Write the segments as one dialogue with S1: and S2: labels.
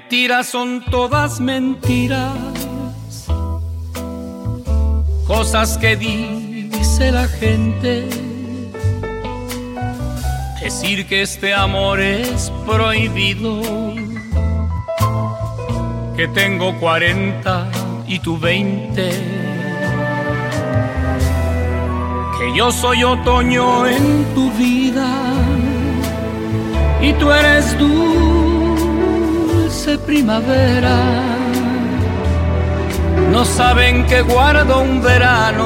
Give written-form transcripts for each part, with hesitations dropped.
S1: Mentiras son todas mentiras, cosas que dice la gente. Decir que este amor es prohibido, que tengo 40 y tú 20, que yo soy otoño en tu vida y tú eres dulce primavera. No saben que guardo un verano,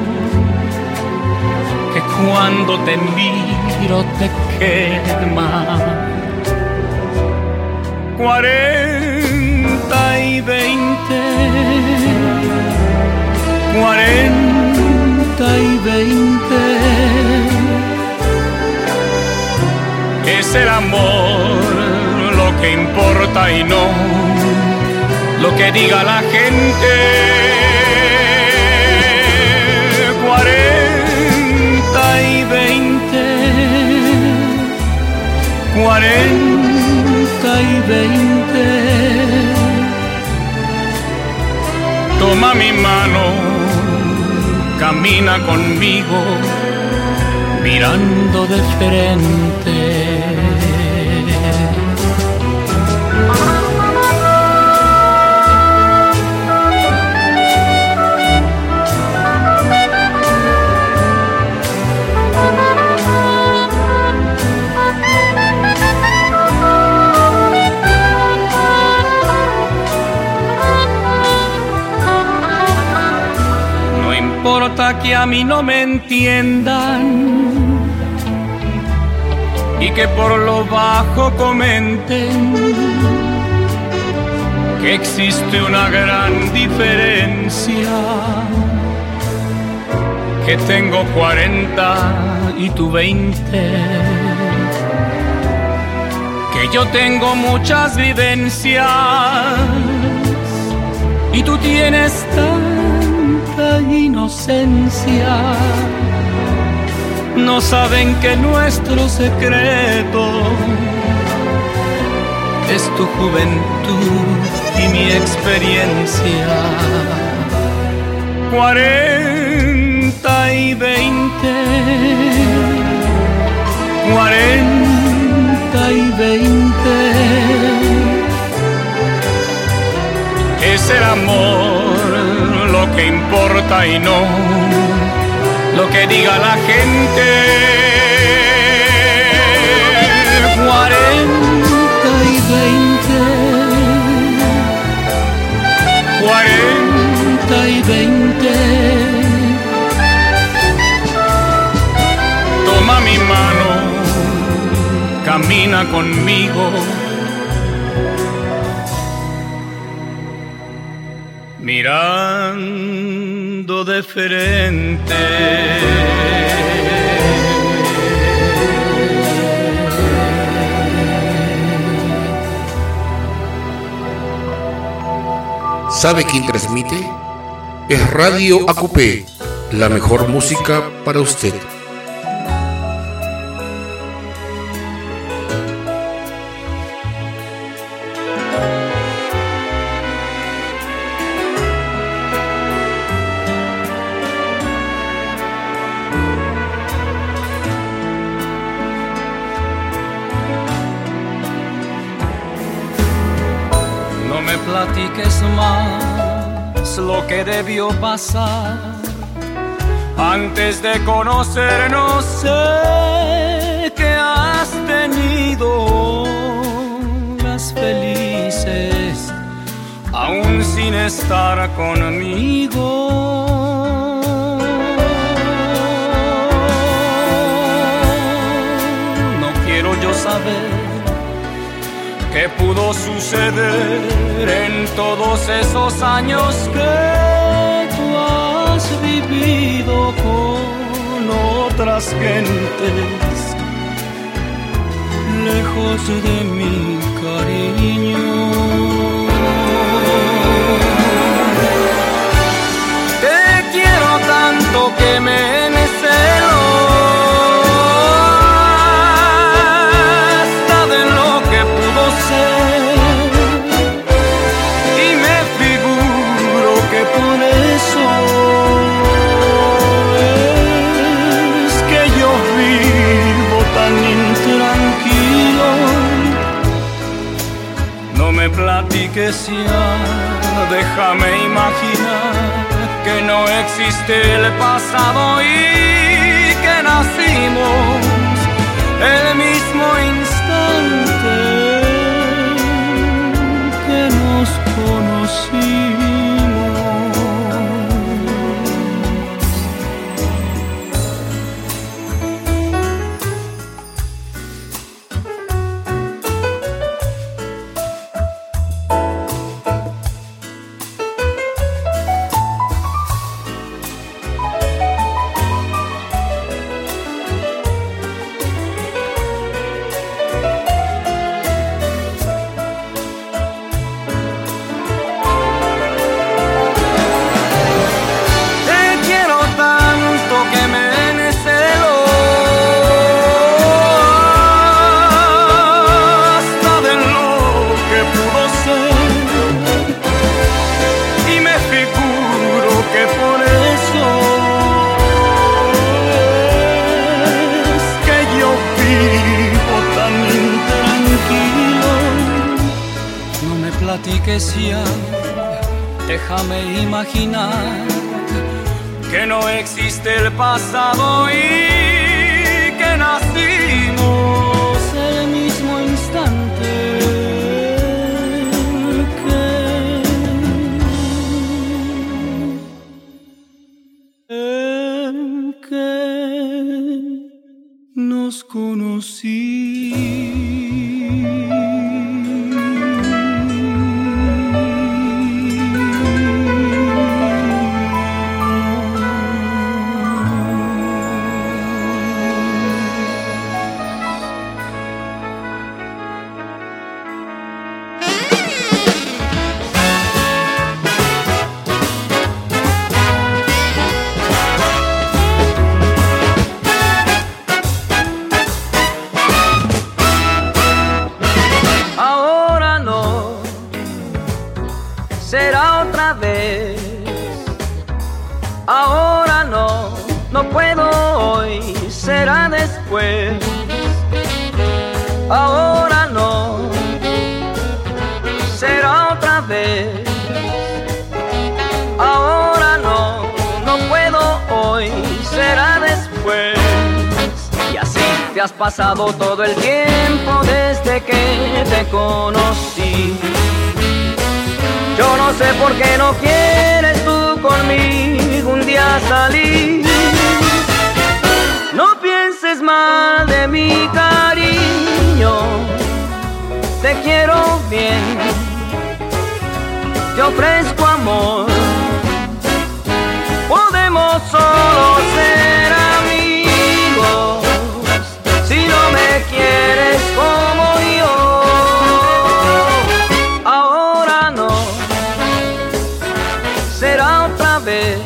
S1: que cuando te miro te quema. 40 y 20, 40 y 20. Es el amor lo que importa y no lo que diga la gente. 40 y 20, 40 y 20. Toma mi mano, camina conmigo, mirando de frente. No importa que a mí no me entiendan y que por lo bajo comenten que existe una gran diferencia, que tengo 40 y tú 20, que yo tengo muchas vivencias y tú tienes tanta inocencia. No saben que nuestro secreto es tu juventud y mi experiencia. 40 y 20, 40 y 20. Es el amor lo que importa y no lo que diga la gente. 40 y 20, 40 y 20. Toma mi mano, camina conmigo, mirando de frente.
S2: ¿Sabe quién transmite? Es Radio ACUPE, la mejor música para usted.
S1: Platiques más lo que debió pasar antes de conocernos. Sé que has tenido horas felices aún sin estar conmigo. No quiero yo saber ¿qué pudo suceder en todos esos años que tú has vivido con otras gentes, lejos de mi cariño? Te quiero tanto que me encelo decía, déjame imaginar que no existe el pasado y que nacimos el mismo instante que nos conocimos.
S3: Platiques ya, déjame imaginar
S1: que no existe el pasado y que nacimos
S3: el mismo instante que nos conocimos. Será otra vez. Ahora no, no puedo hoy, será después. Ahora no, será otra vez. Ahora no, no puedo hoy, será después. Y así te has pasado todo el tiempo desde que te conocí. Yo no sé por qué no quieres tú conmigo un día salir. No pienses mal de mi cariño, te quiero bien, te ofrezco amor. Podemos solo ser amigos si no me quieres como yo. Será otra vez.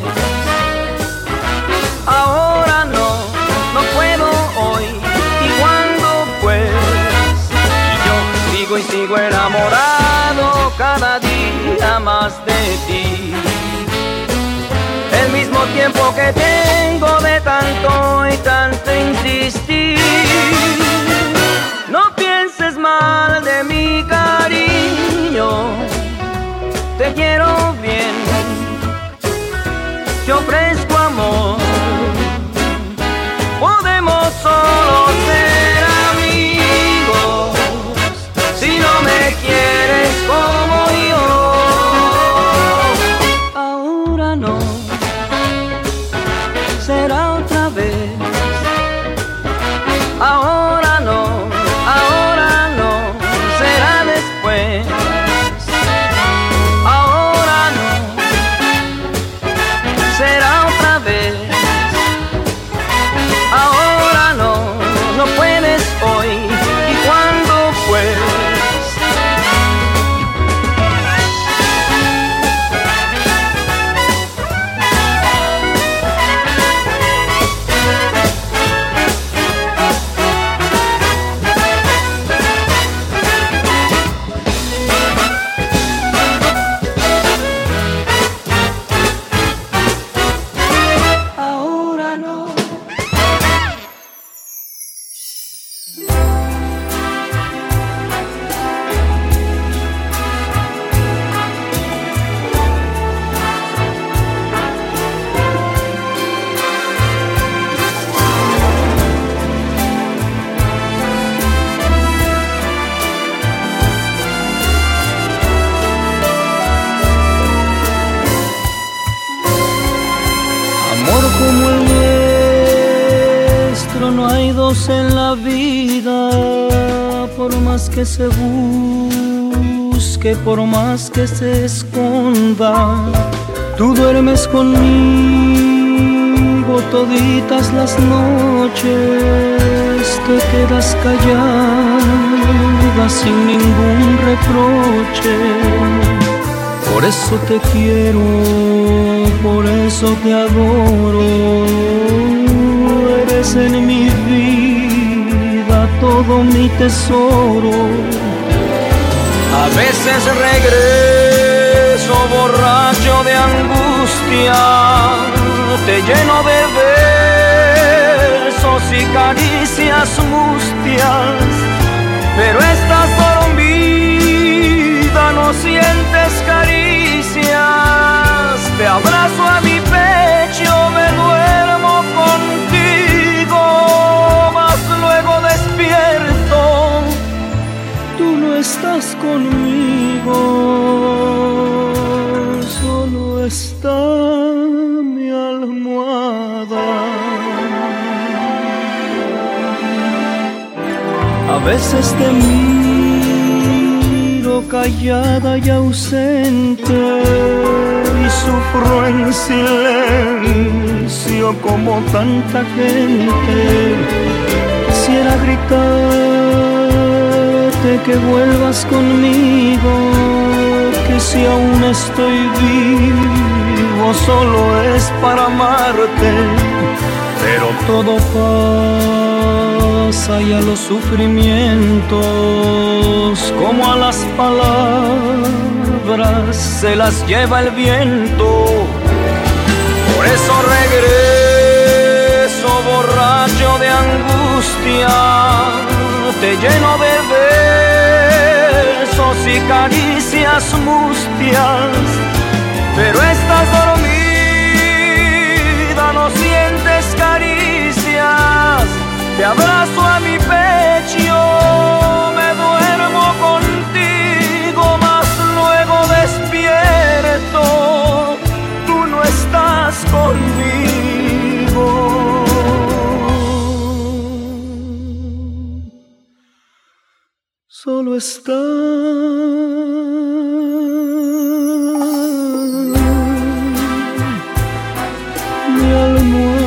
S3: Ahora no, no puedo hoy. ¿Y cuándo pues? Y yo sigo y sigo enamorado cada día más de ti. El mismo tiempo que tengo de tanto y tanto insistir. No pienses mal de mi cariño, te quiero bien, te ofrezco amor. Podemos solo ser amigos si no me quieres como yo. Ahora no, será otra vez. Ahora no, será después. Ahora no, será otra vez. no hay dos en la vida, por más que se busque, por más que se esconda. Tú duermes conmigo toditas las noches, te quedas callada sin ningún reproche. Por eso te quiero, por eso te adoro. Eres en mi vida todo mi tesoro. A veces regreso borracho de angustia, te lleno de besos y caricias mustias, pero estás dormida, no sientes caricias. Te abrazo a mi pecho, me duermo contigo, mas luego despierto, tú no estás conmigo, solo está mi almohada. A veces te miro callada y ausente y sufro en silencio como tanta gente. Quisiera gritarte que vuelvas conmigo, que si aún estoy vivo solo es para amarte, pero todo pasa y a los sufrimientos, como a las palabras, se las lleva el viento. Por eso regreso borracho de angustia, te lleno de besos y caricias mustias, pero estás dormida, no sientes caricias. Te abrazo a mi pecho, me duermo contigo, mas luego despierto, tú no estás conmigo. Solo está mi almohada.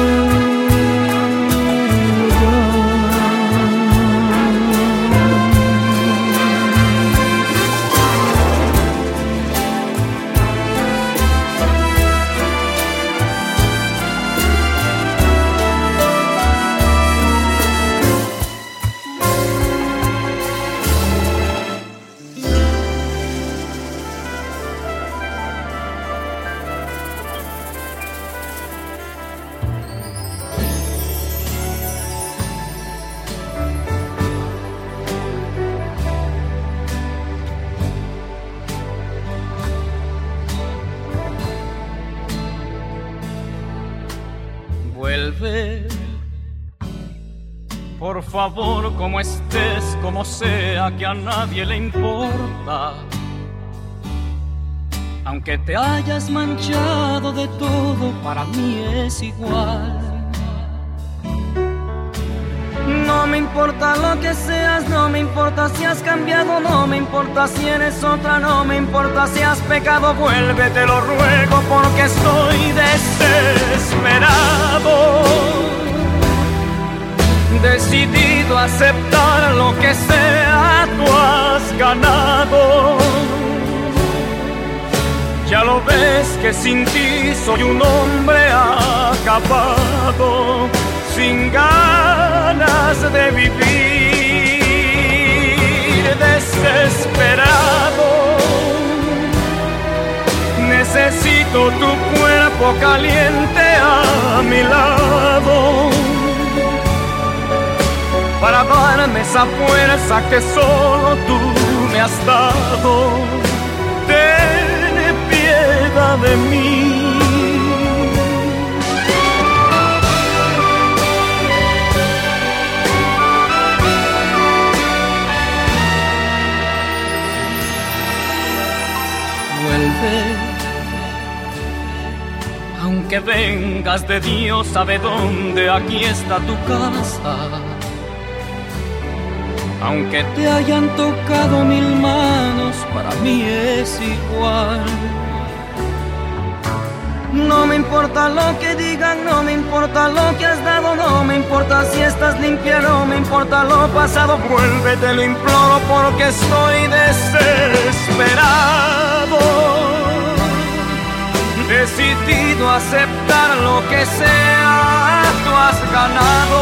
S3: Vuelve, por favor, como estés, como sea, que a nadie le importa. Aunque te hayas manchado de todo, para mí es igual. No me importa lo que seas, no me importa si has cambiado, no me importa si eres otra, no me importa si has pecado. Vuelve, te lo ruego, porque estoy desesperado, decidido a aceptar lo que sea, tú has ganado. Ya lo ves que sin ti soy un hombre acabado, sin ganas de vivir, desesperado. Necesito tu cuerpo caliente a mi lado, para darme esa fuerza que solo tú me has dado. Ten piedad de mí. Vuelve, aunque venga vengas de Dios sabe dónde, aquí está tu casa. Aunque te hayan tocado 1000 manos, para mí es igual. No me importa lo que digan, no me importa lo que has dado, no me importa si estás limpia, no me importa lo pasado. Vuelve, te lo imploro porque estoy desesperado. Decidido a aceptar lo que sea, tú has ganado.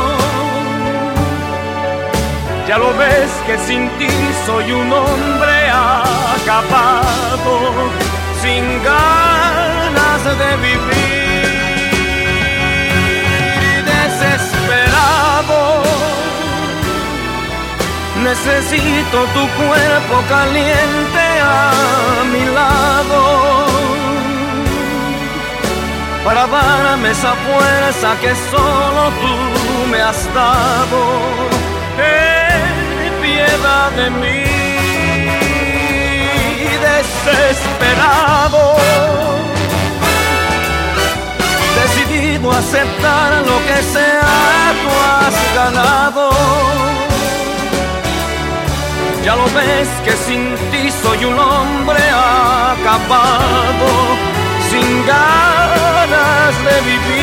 S3: Ya lo ves que sin ti soy un hombre acabado, sin ganas de vivir, desesperado. Necesito tu cuerpo caliente a mi lado, para darme esa fuerza que solo tú me has dado. Ten piedad de mí, desesperado, decidido a aceptar lo que sea, tú has ganado. Ya lo ves que sin ti soy un hombre acabado, sin ganas de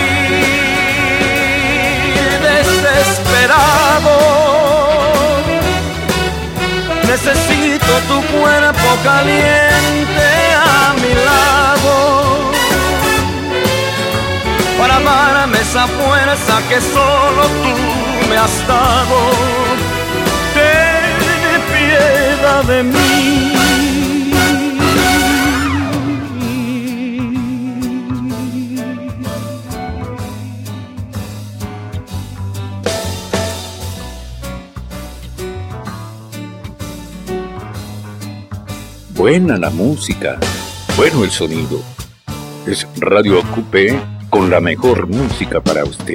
S3: vivir, desesperado. Necesito tu cuerpo caliente a mi lado, para darme esa fuerza que solo tú me has dado. Ten piedad de mí.
S4: Buena la música, bueno el sonido. Es Radio Acupé con la mejor música para usted.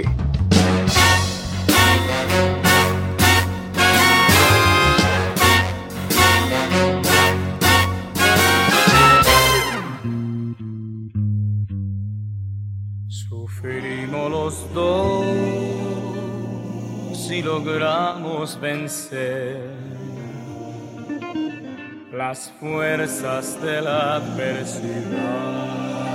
S3: Sufrimos los dos y logramos vencer las fuerzas de la adversidad,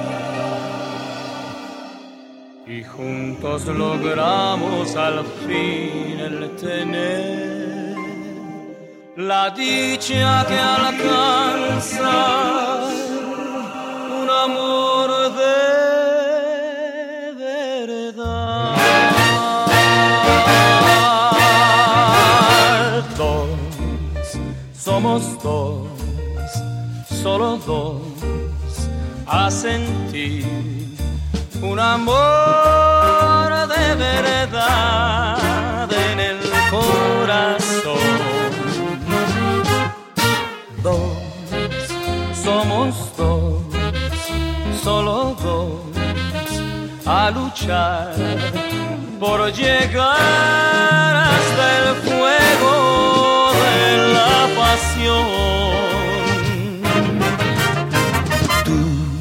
S3: y juntos logramos al fin el tener la dicha que alcanza un amor de verdad. Somos dos, solo dos, a sentir un amor de verdad en el corazón. Dos, somos dos, solo dos, a luchar por llegar hasta el fuego de la pasión. Tú,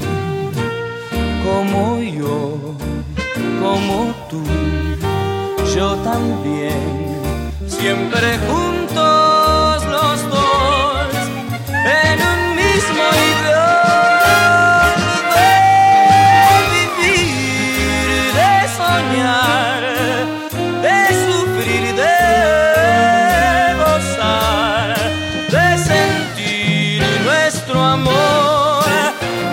S3: como yo, como tú, yo también, siempre juntos los dos, en un mismo ideal de vivir, de soñar, de sufrir, de gozar, de sentir nuestro amor y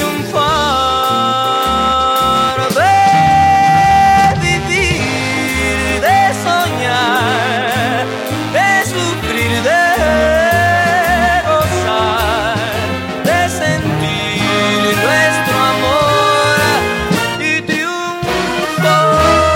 S3: triunfar, de vivir, de soñar, de sufrir, de gozar, de sentir nuestro amor y triunfar.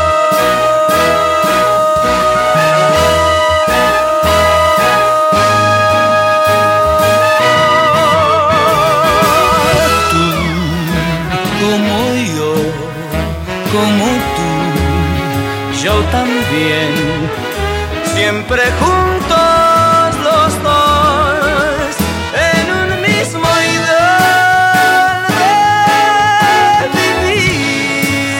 S3: Como yo, como tú, yo también, siempre juntos los dos, en un mismo ideal de vivir,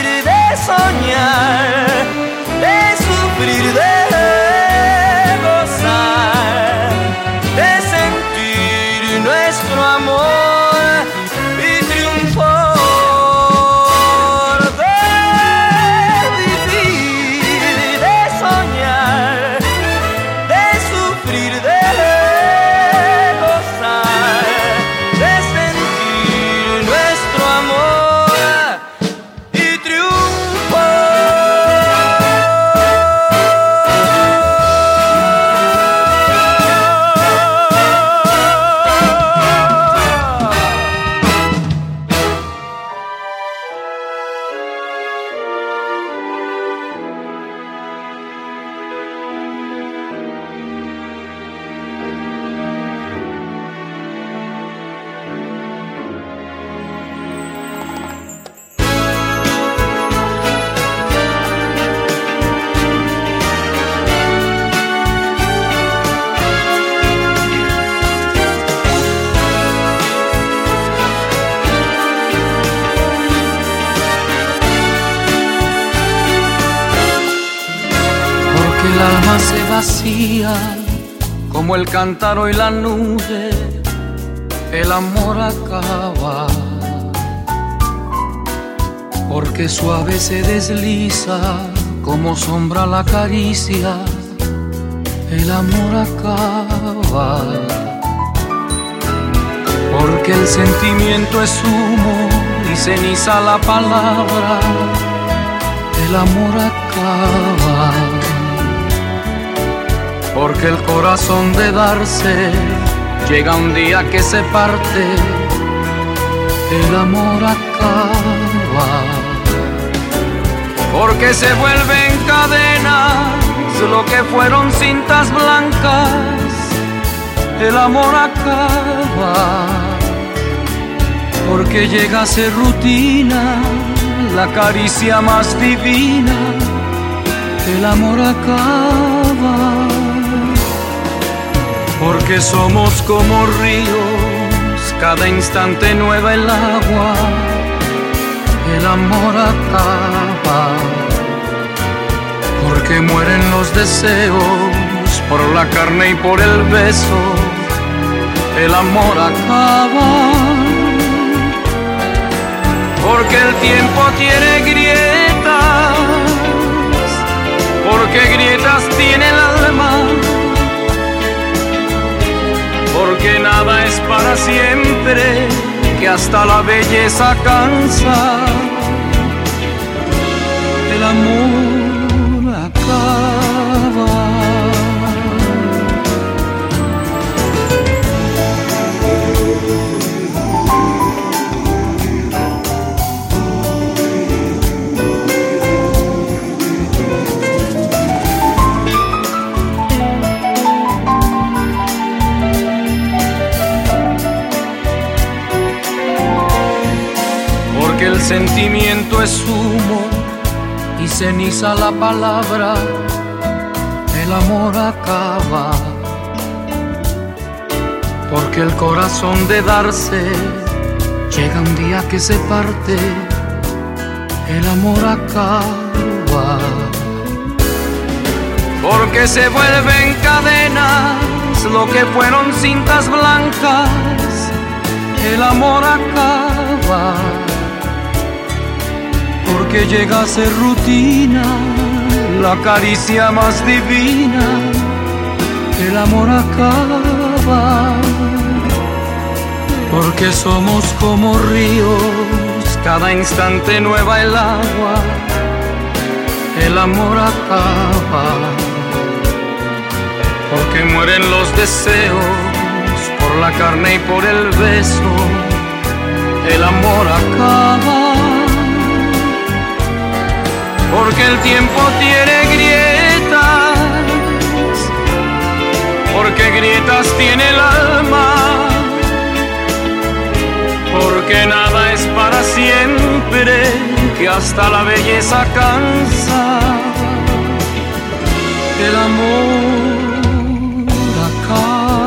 S3: se vacía como el cántaro y la nube, el amor acaba, porque suave se desliza como sombra la caricia, el amor acaba, porque el sentimiento es humo y ceniza la palabra, el amor acaba, porque el corazón de darse llega un día que se parte, el amor acaba, porque se vuelven cadenas lo que fueron cintas blancas, el amor acaba, porque llega a ser rutina la caricia más divina, el amor acaba, porque somos como ríos, cada instante nueva el agua, el amor acaba, porque mueren los deseos por la carne y por el beso, el amor acaba, porque el tiempo tiene grietas, porque grietas tiene el alma, porque nada es para siempre, que hasta la belleza cansa, el amor acaba. Porque el sentimiento es humo y ceniza la palabra, el amor acaba, porque el corazón de darse llega un día que se parte, el amor acaba, porque se vuelven cadenas lo que fueron cintas blancas, el amor acaba, porque llega a ser rutina la caricia más divina, el amor acaba, porque somos como ríos, cada instante nueva el agua, el amor acaba, porque mueren los deseos por la carne y por el beso, el amor acaba, porque el tiempo tiene grietas, porque grietas tiene el alma, porque nada es para siempre, que hasta la belleza cansa, el amor acaba.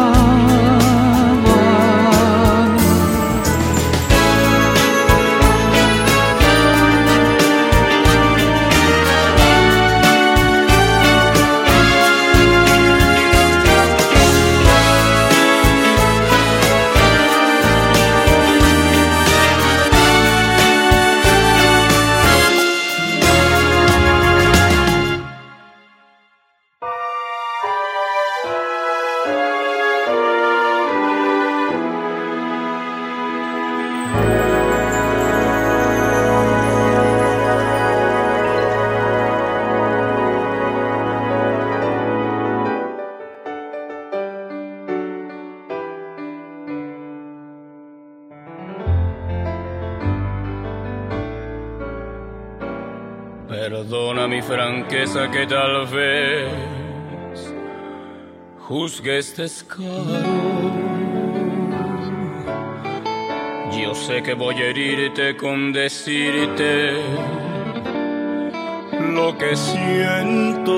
S1: Perdona mi franqueza que tal vez juzgues descaro. Yo sé que voy a herirte con decirte lo que siento.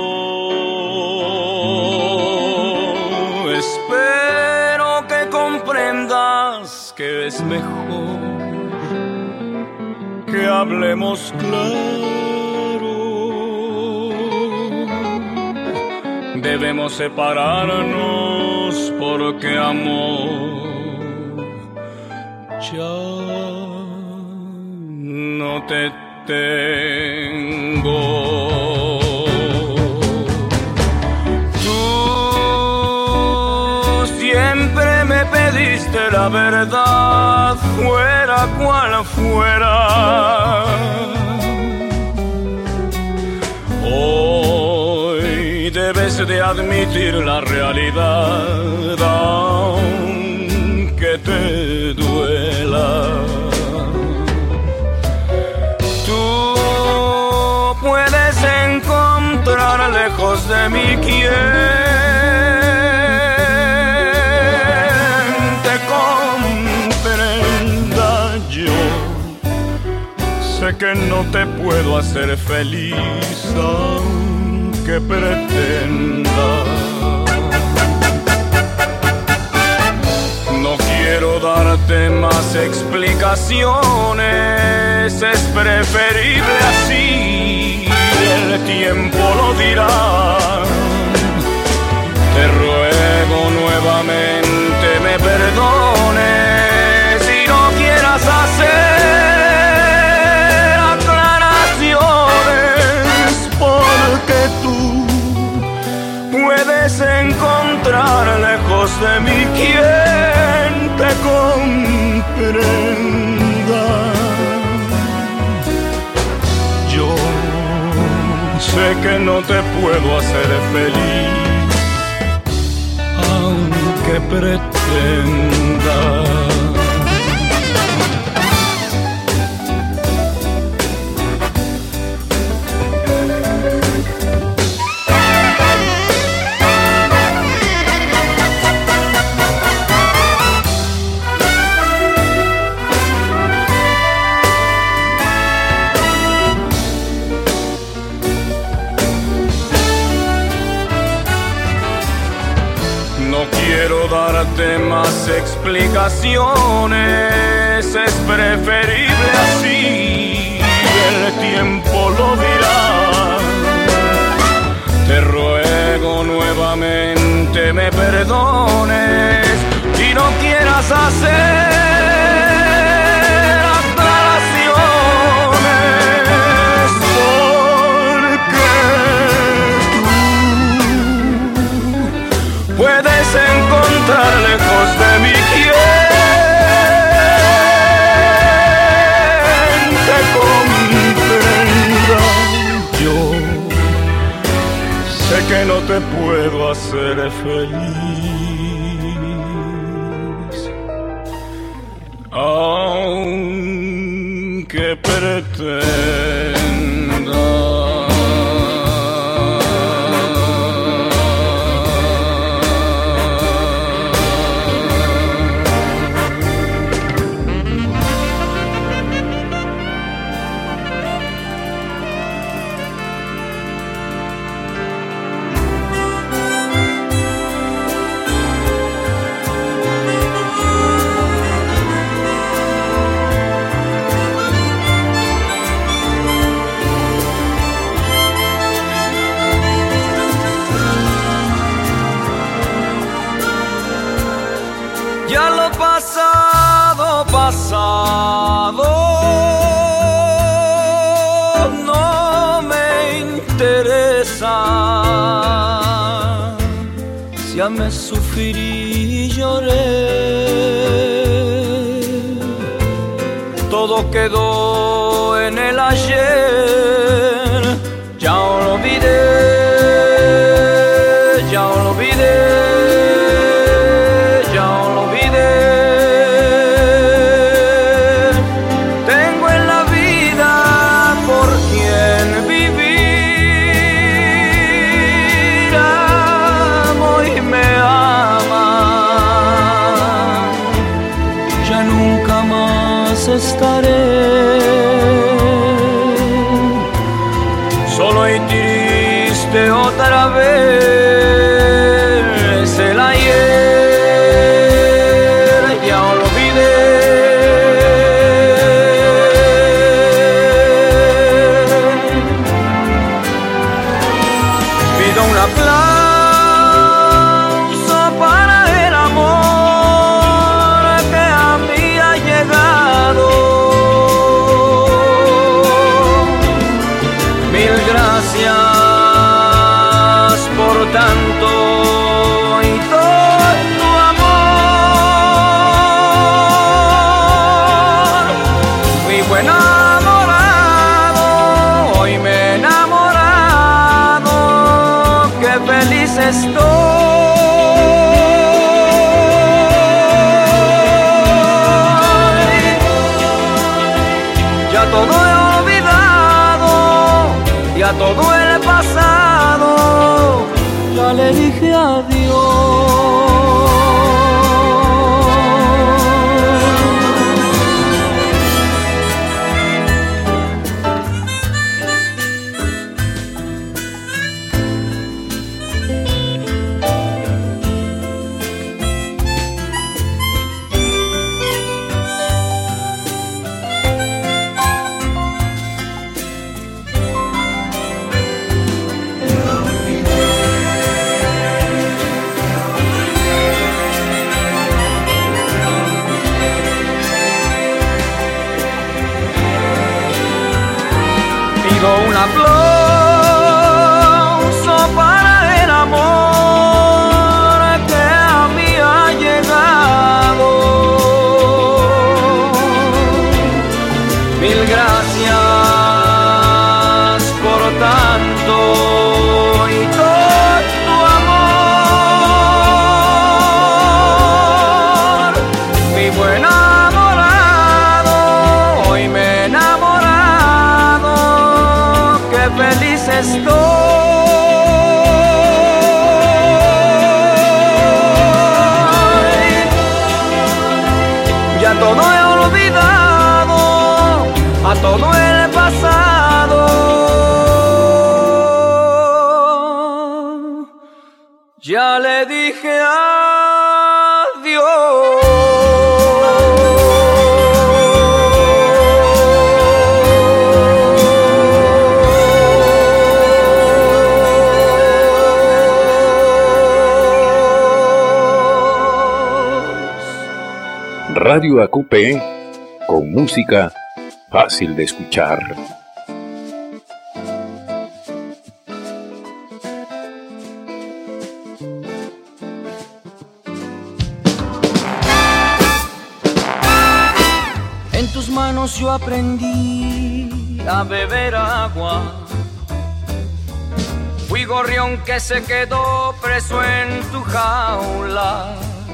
S1: Espero que comprendas que es mejor que hablemos claro. debemos separarnos porque amor ya no te tengo. Tú siempre me pediste la verdad, fuera cual fuera. Hoy debes de admitir la realidad, aunque te duela. Tú puedes encontrar lejos de mí quien te comprenda. Yo sé que no te puedo hacer feliz, aunque pretenda. No quiero darte más explicaciones, es preferible así, el tiempo lo dirá. Te ruego nuevamente me perdones y no quieras hacer aclaraciones, porque tú puedes encontrar lejos de mí quien te comprenda. Yo sé que no te puedo hacer feliz, aunque pretenda. Quiero darte más explicaciones, es preferible así, el tiempo lo dirá. Te ruego nuevamente me perdones y no quieras hacer aclaraciones, porque tú puedes encontrar lejos de mí quien te comprenda. Yo sé que no te puedo hacer feliz, aunque pretenda. Ya lo pasado, pasado, no me interesa. Si amé, sufrí y lloré, todo quedó en el ayer. Ya lo olvidé, ya lo olvidé. Estaré solo y triste otra vez. El ayer ya lo olvidé. Pido un aplauso
S3: gracias por tanto y todo tu amor. Fui buen enamorado, hoy me he enamorado, qué feliz estoy. Ya todo he olvidado, ya todo el pasado, ya le dije adiós. Pido un aplauso para el amor que a mí ha llegado. Mil gracias por tanto y todo tu amor. Mi buen enamorado, hoy me he enamorado, qué feliz estoy. Ya todo he olvidado, a todo el pasado, ya le dije adiós.
S4: Radio AQP, con música fácil de escuchar.
S3: En tus manos yo aprendí a beber agua. Fui gorrión que se quedó preso en tu jaula.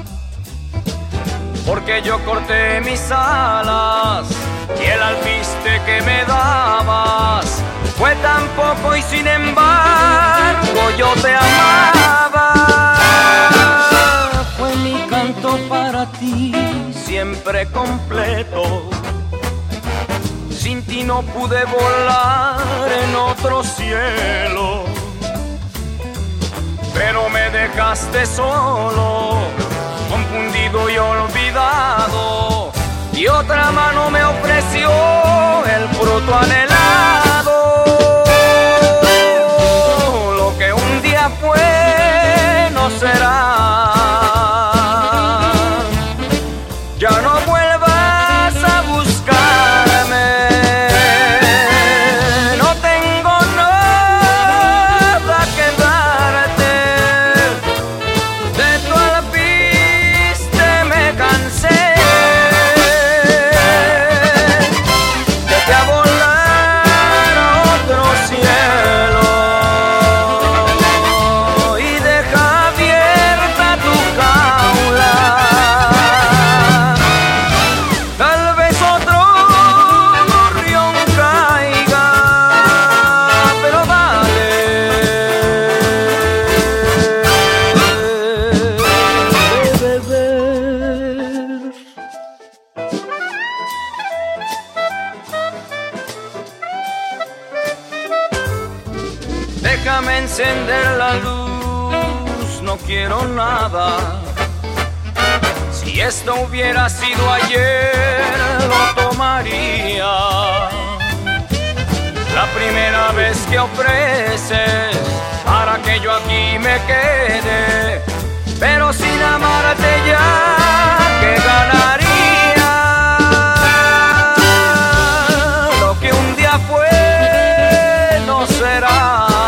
S3: Porque yo corté mis alas y el alpiste que me dabas fue tan poco y sin embargo yo te amaba. Fue mi canto para ti siempre completo. Sin ti no pude volar en otro cielo, pero me dejaste solo, confundido y olvidado, y otra mano me ofreció el fruto anhelado. Lo que un día fue no será. Ya no vuelvas a buscarme, no tengo nada que darte. De tu alpiste me cansé, vete a volar a otro cielo y deja abierta tu jaula. Tal vez otro gorrión caiga, pero vale de beber. Déjame encender la luz, no quiero nada. Si esto hubiera sido ayer, lo tomaría. La primera vez que ofreces para que yo aquí me quede, pero sin amarte ya, ¿qué ganaría? Lo que un día fue no será.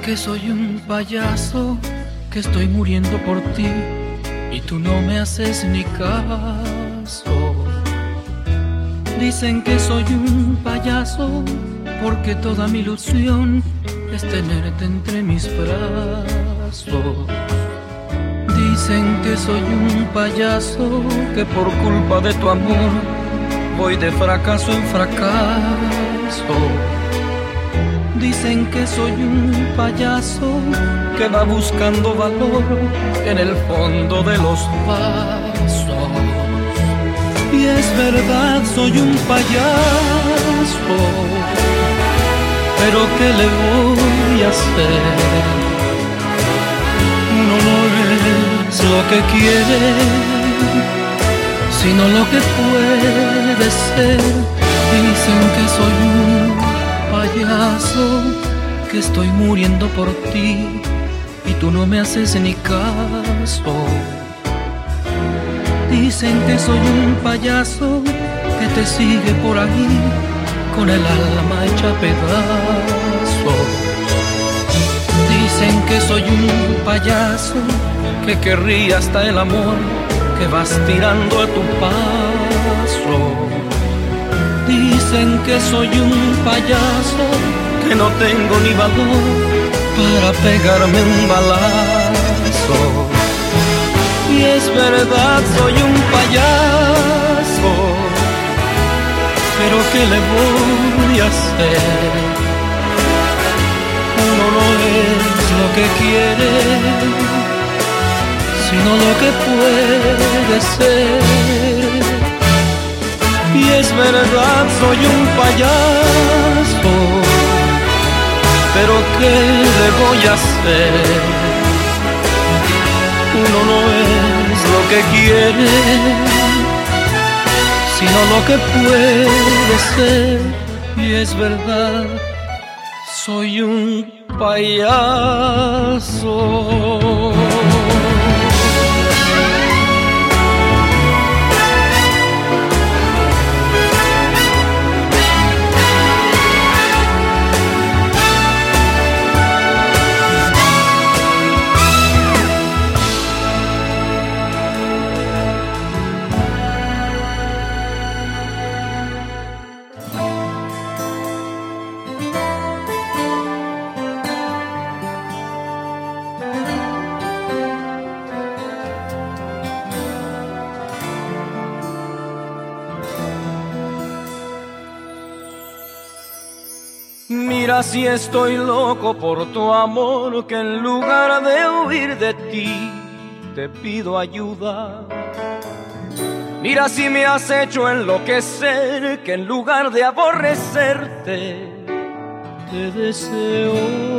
S5: que soy un payaso, que estoy muriendo por ti y tú no me haces ni caso. Dicen que soy un payaso porque toda mi ilusión es tenerte entre mis brazos. Dicen que soy un payaso, que por culpa de tu amor voy de fracaso en fracaso. Dicen que soy un payaso que va buscando valor en el fondo de los vasos. Y es verdad, soy un payaso, pero ¿qué le voy a hacer? Uno no es lo que quiere, sino lo que puede ser. Dicen que soy un payaso, que estoy muriendo por ti y tú no me haces ni caso. Dicen que soy un payaso que te sigue por ahí con el alma hecha pedazos. Dicen que soy un payaso que querría hasta el amor que vas tirando a tu paso. Dicen que soy un payaso que no tengo ni valor para pegarme un balazo. Y es verdad, soy un payaso, pero ¿qué le voy a hacer? Uno no es lo que quiere, sino lo que puede ser. Y es verdad, soy un payaso, pero ¿qué le voy a hacer? Uno no es lo que quiere, sino lo que puede ser. Y es verdad, soy un payaso. Mira si estoy loco por tu amor, que en lugar de huir de ti, te pido ayuda. Mira si me has hecho enloquecer, que en lugar de aborrecerte, te deseo.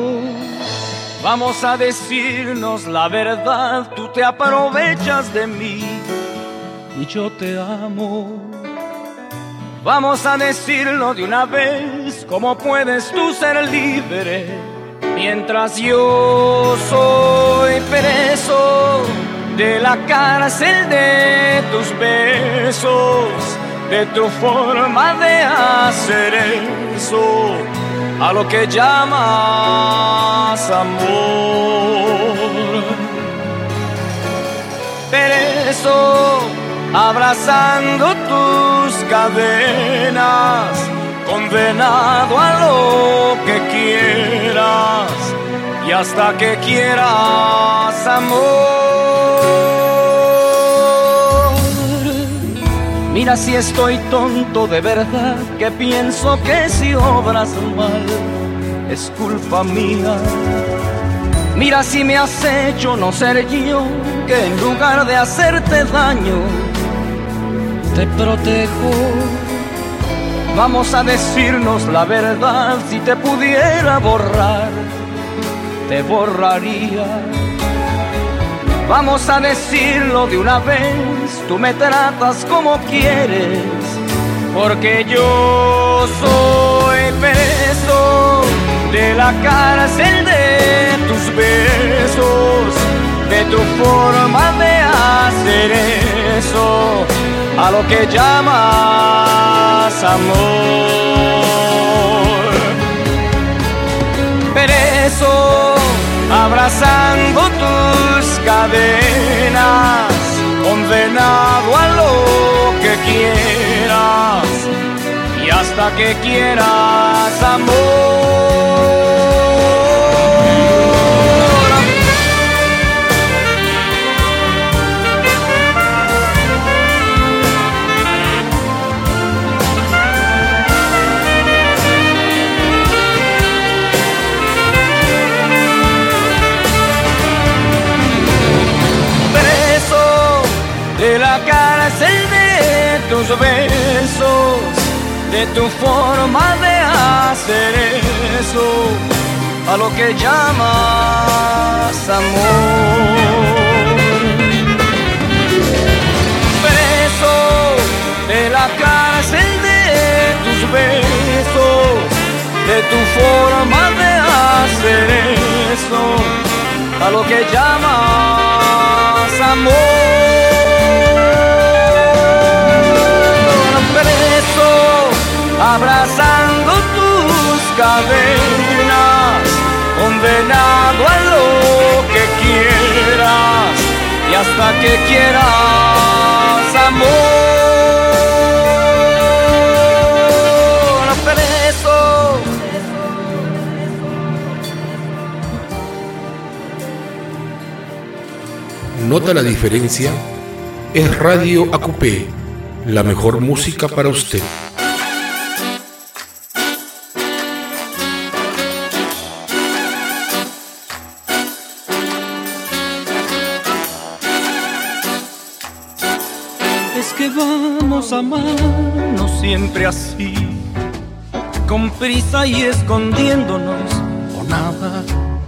S5: Vamos a decirnos la verdad, tú te aprovechas de mí y yo te amo. Vamos a decirlo de una vez, ¿cómo puedes tú ser libre mientras yo soy preso de la cárcel de tus besos, de tu forma de hacer eso, a lo que llamas amor? Preso, abrazando tus cadenas, condenado a lo que quieras y hasta que quieras amor. Mira si estoy tonto de verdad, que pienso que si obras mal es culpa mía. Mira si me has hecho no ser yo, que en lugar de hacerte daño te protejo. Vamos a decirnos la verdad, si te pudiera borrar, te borraría. Vamos a decirlo de una vez, tú me tratas como quieres, porque yo soy preso de la cárcel de tus besos, de tu forma de hacer eso, a lo que llamas amor. Preso, tus cadenas, condenado a lo que quieras y hasta que quieras amor. De la cárcel de tus besos, de tu forma de hacer eso, a lo que llamas amor. Preso de la cárcel de tus besos, de tu forma de hacer eso, a lo que llamas amor. Preso, abrazando tus cadenas, condenado a lo que quieras y hasta que quieras amor. Preso.
S2: ¿Nota la diferencia? Es Radio Acupé, la mejor música para usted.
S5: Es que vamos a amarnos siempre así, con prisa y escondiéndonos o nada.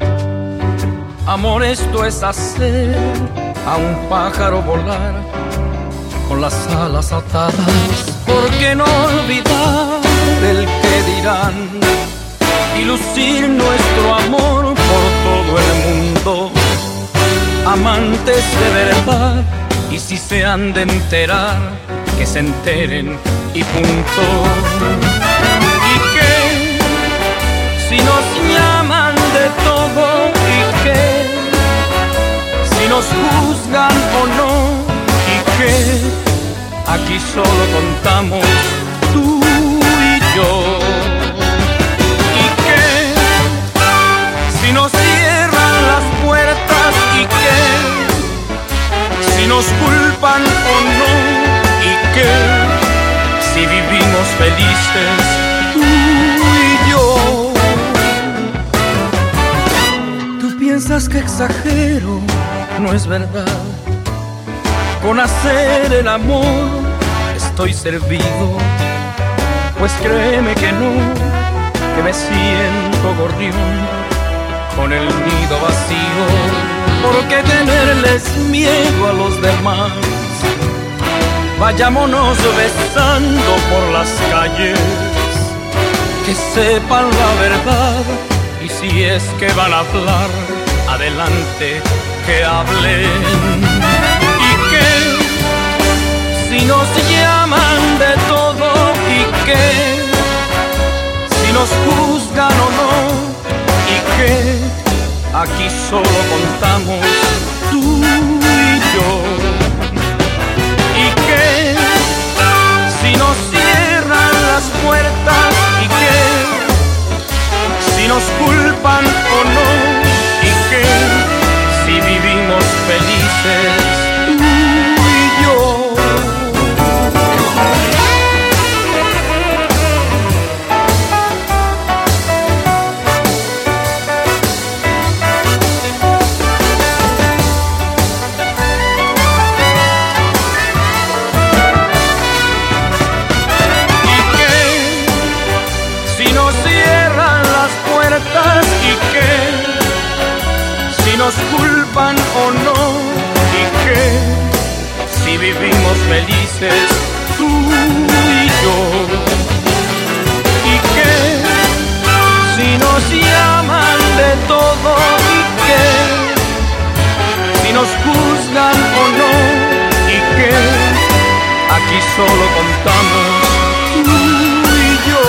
S5: Amor, esto es hacer a un pájaro volar con las alas atadas. ¿Por qué no olvidar el que dirán y lucir nuestro amor por todo el mundo? Amantes de verdad, y si se han de enterar, que se enteren y punto. ¿Y qué? Si nos llaman de todo, ¿y qué? Si nos juzgan o no, ¿y qué? Aquí solo contamos tú y yo. ¿Y qué? Si nos cierran las puertas, ¿y qué? Si nos culpan o no, ¿y qué? Si vivimos felices tú y yo. Tú piensas que exagero, no es verdad. Con hacer el amor estoy servido, pues créeme que no, que me siento gorrión con el nido vacío. ¿Por qué tenerles miedo a los demás? Vayámonos besando por las calles, que sepan la verdad, y si es que van a hablar, adelante que hablen. ¿Y qué? Si nos llaman de todo, ¿y qué? Si nos juzgan o no, ¿y qué? Aquí solo contamos tú y yo. ¿Y qué? Si nos cierran las puertas, ¿y qué? Si nos culpan o no, ¿y qué? Si vivimos felices tú y yo. ¿Y qué? Si nos culpan o no, ¿y qué? Si vivimos felices tú y yo. ¿Y qué? Si nos llaman de todo, ¿y qué? Si nos juzgan o no, ¿y qué? Aquí solo contamos tú y yo.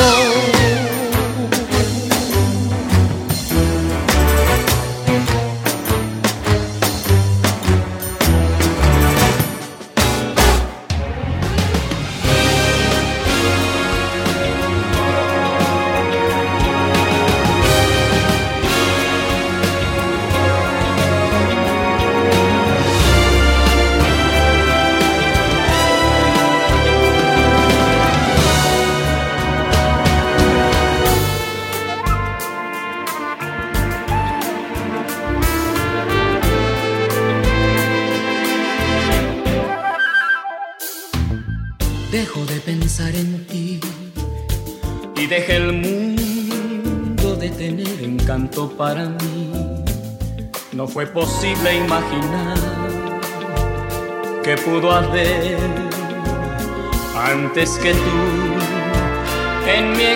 S5: dejé el mundo de tener encanto para mí. No fue posible imaginar que pudo haber antes que tú en mi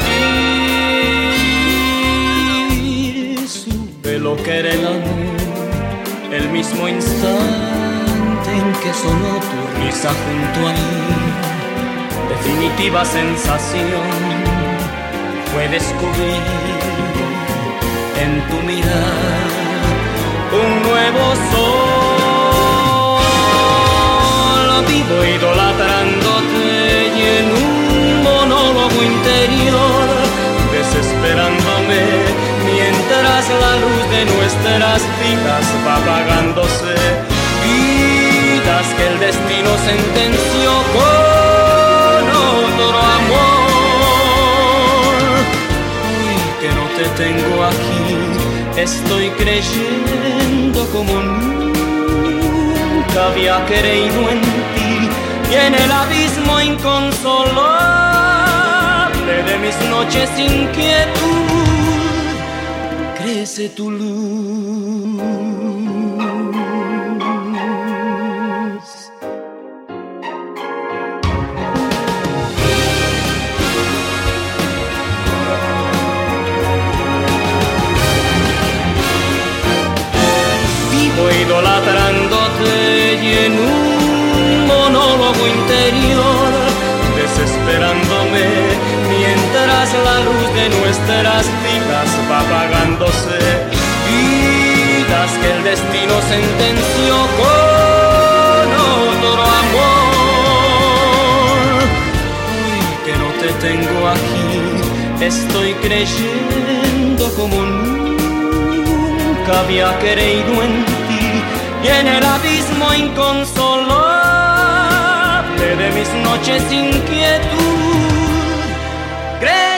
S5: existir. Supe lo que era el amor el mismo instante en que sonó tu risa junto a mí. Definitiva sensación fue descubrir en tu mirar un nuevo sol. Vivo idolatrándote y en un monólogo interior, desesperándome mientras la luz de nuestras vidas va apagándose. Vidas que el destino sentenció con otro amor. Hoy que no te tengo aquí, estoy creyendo como nunca había creído en ti, y en el abismo inconsolable de mis noches sin quietud crece tu luz. Idolatrándote y en un monólogo interior, desesperándome mientras la luz de nuestras vidas va apagándose. Vidas que el destino sentenció con otro amor. Hoy que no te tengo aquí, estoy creyendo como nunca había creído en ti, y en el abismo inconsolable de mis noches sin quietud